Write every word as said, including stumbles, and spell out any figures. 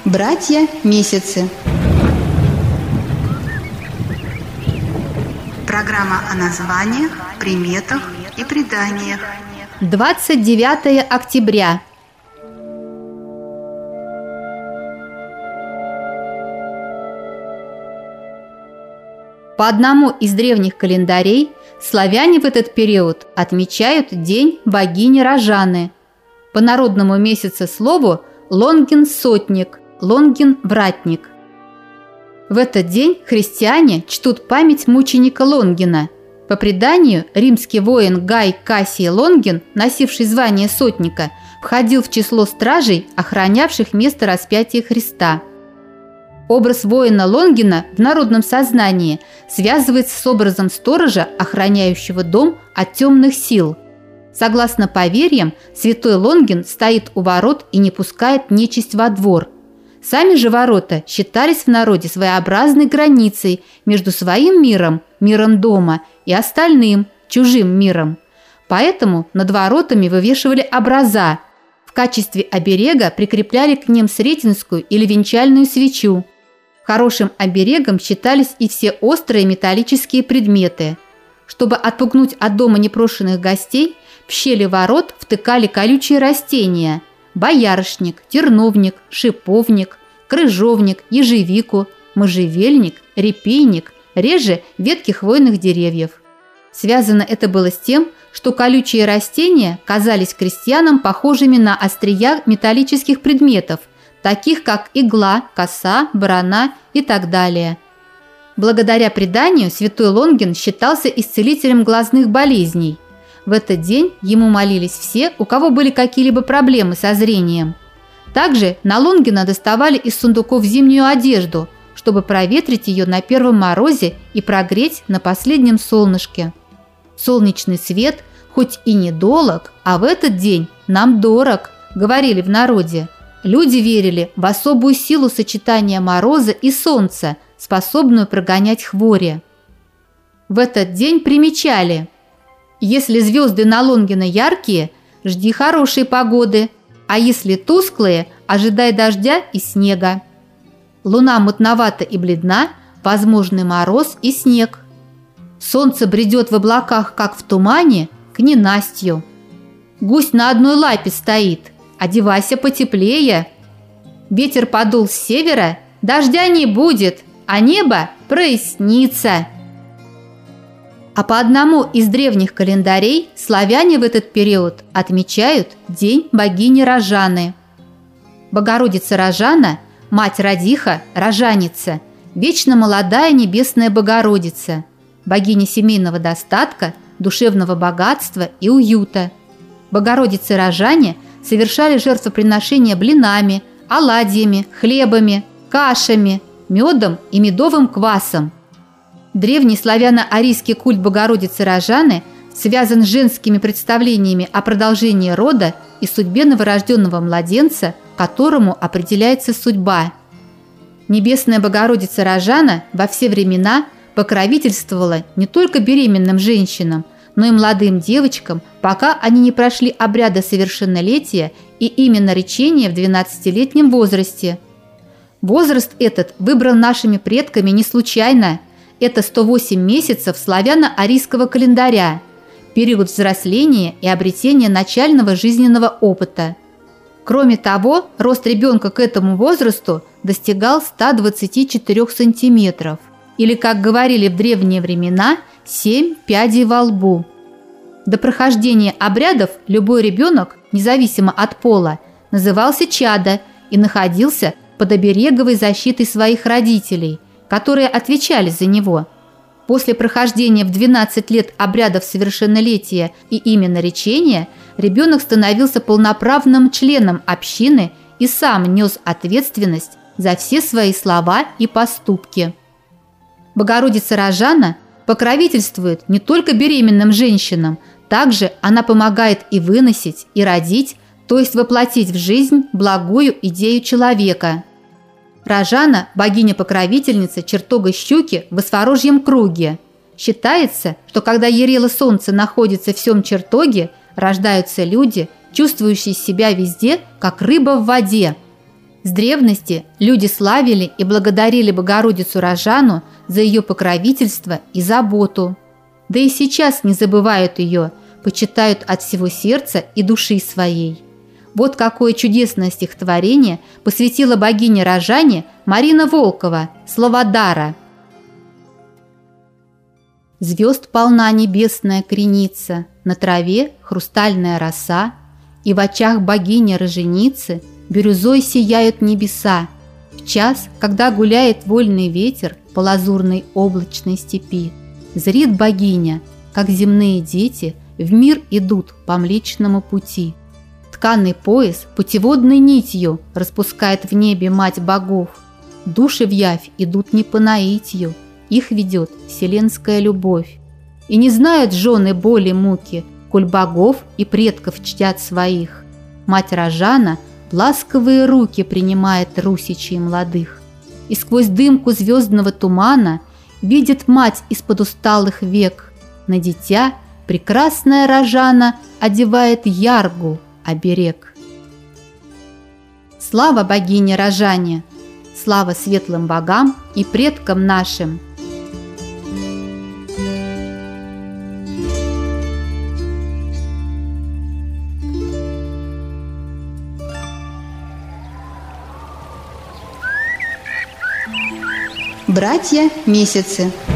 Братья Месяцы. Программа о названиях, приметах и преданиях. двадцать девятое октября. По одному из древних календарей славяне в этот период отмечают День богини Рожаны. По народному месяцеслову Лонгин-сотник, Лонгин-вратник. В этот день христиане чтут память мученика Лонгина. По преданию, римский воин Гай Кассий Лонгин, носивший звание сотника, входил в число стражей, охранявших место распятия Христа. Образ воина Лонгина в народном сознании связывается с образом сторожа, охраняющего дом от темных сил. Согласно поверьям, святой Лонгин стоит у ворот и не пускает нечисть во двор. Сами же ворота считались в народе своеобразной границей между своим миром, миром дома, и остальным, чужим миром. Поэтому над воротами вывешивали образа. В качестве оберега прикрепляли к ним сретенскую или венчальную свечу. Хорошим оберегом считались и все острые металлические предметы. Чтобы отпугнуть от дома непрошенных гостей, в щели ворот втыкали колючие растения – боярышник, терновник, шиповник, крыжовник, ежевику, можжевельник, репейник, реже ветки хвойных деревьев. Связано это было с тем, что колючие растения казались крестьянам похожими на острия металлических предметов, таких как игла, коса, барана и так далее. Благодаря преданию святой Лонгин считался исцелителем глазных болезней. В этот день ему молились все, у кого были какие-либо проблемы со зрением. Также на Лонгина доставали из сундуков зимнюю одежду, чтобы проветрить ее на первом морозе и прогреть на последнем солнышке. Солнечный свет хоть и недолог, а в этот день нам дорог, говорили в народе. Люди верили в особую силу сочетания мороза и солнца, способную прогонять хвори. В этот день примечали: если звезды на Лонгина яркие, жди хорошей погоды, а если тусклые, ожидай дождя и снега. Луна мутновата и бледна, возможный мороз и снег. Солнце бредет в облаках, как в тумане, к ненастью. Гусь на одной лапе стоит, одевайся потеплее. Ветер подул с севера, дождя не будет, а небо прояснится. А по одному из древних календарей славяне в этот период отмечают День богини Рожаны. Богородица Рожана, мать-родиха, рожаница, вечно молодая небесная Богородица, богиня семейного достатка, душевного богатства и уюта. Богородице Рожане совершали жертвоприношения блинами, оладьями, хлебами, кашами, медом и медовым квасом. Древний славяно-арийский культ Богородицы Рожаны связан с женскими представлениями о продолжении рода и судьбе новорожденного младенца, которому определяется судьба. Небесная Богородица Рожана во все времена покровительствовала не только беременным женщинам, но и молодым девочкам, пока они не прошли обряда совершеннолетия и именно речения в двенадцатилетнем возрасте. Возраст этот выбран нашими предками не случайно. Это сто восемь месяцев славяно-арийского календаря, период взросления и обретения начального жизненного опыта. Кроме того, рост ребенка к этому возрасту достигал ста двадцати четырёх сантиметров, или, как говорили в древние времена, семь пядей во лбу. До прохождения обрядов любой ребенок, независимо от пола, назывался чадо и находился под обереговой защитой своих родителей, которые отвечали за него. После прохождения в двенадцать лет обрядов совершеннолетия и именно речения ребенок становился полноправным членом общины и сам нес ответственность за все свои слова и поступки. Богородица Рожана покровительствует не только беременным женщинам, также она помогает и выносить, и родить, то есть воплотить в жизнь благую идею человека. Рожана – богиня-покровительница чертога Щуки в Осворожьем круге. Считается, что когда ярило солнце находится в всем чертоге, рождаются люди, чувствующие себя везде, как рыба в воде. С древности люди славили и благодарили Богородицу Рожану за ее покровительство и заботу. Да и сейчас не забывают ее, почитают от всего сердца и души своей. Вот какое чудесное стихотворение посвятила богине Рожане Марина Волкова, Словодара. Звезд полна небесная креница, на траве хрустальная роса, и в очах богини Роженицы бирюзой сияют небеса. В час, когда гуляет вольный ветер по лазурной облачной степи, зрит богиня, как земные дети в мир идут по Млечному пути. Тканый пояс путеводной нитью распускает в небе мать богов. Души в явь идут не по наитию, их ведет вселенская любовь. И не знают жены боли муки, коль богов и предков чтят своих. Мать Рожана в ласковые руки принимает русичей молодых. И сквозь дымку звездного тумана видит мать из-под усталых век. На дитя прекрасная Рожана одевает яргу, оберег. Слава богине Рожане! Слава светлым богам и предкам нашим! Братья месяцы.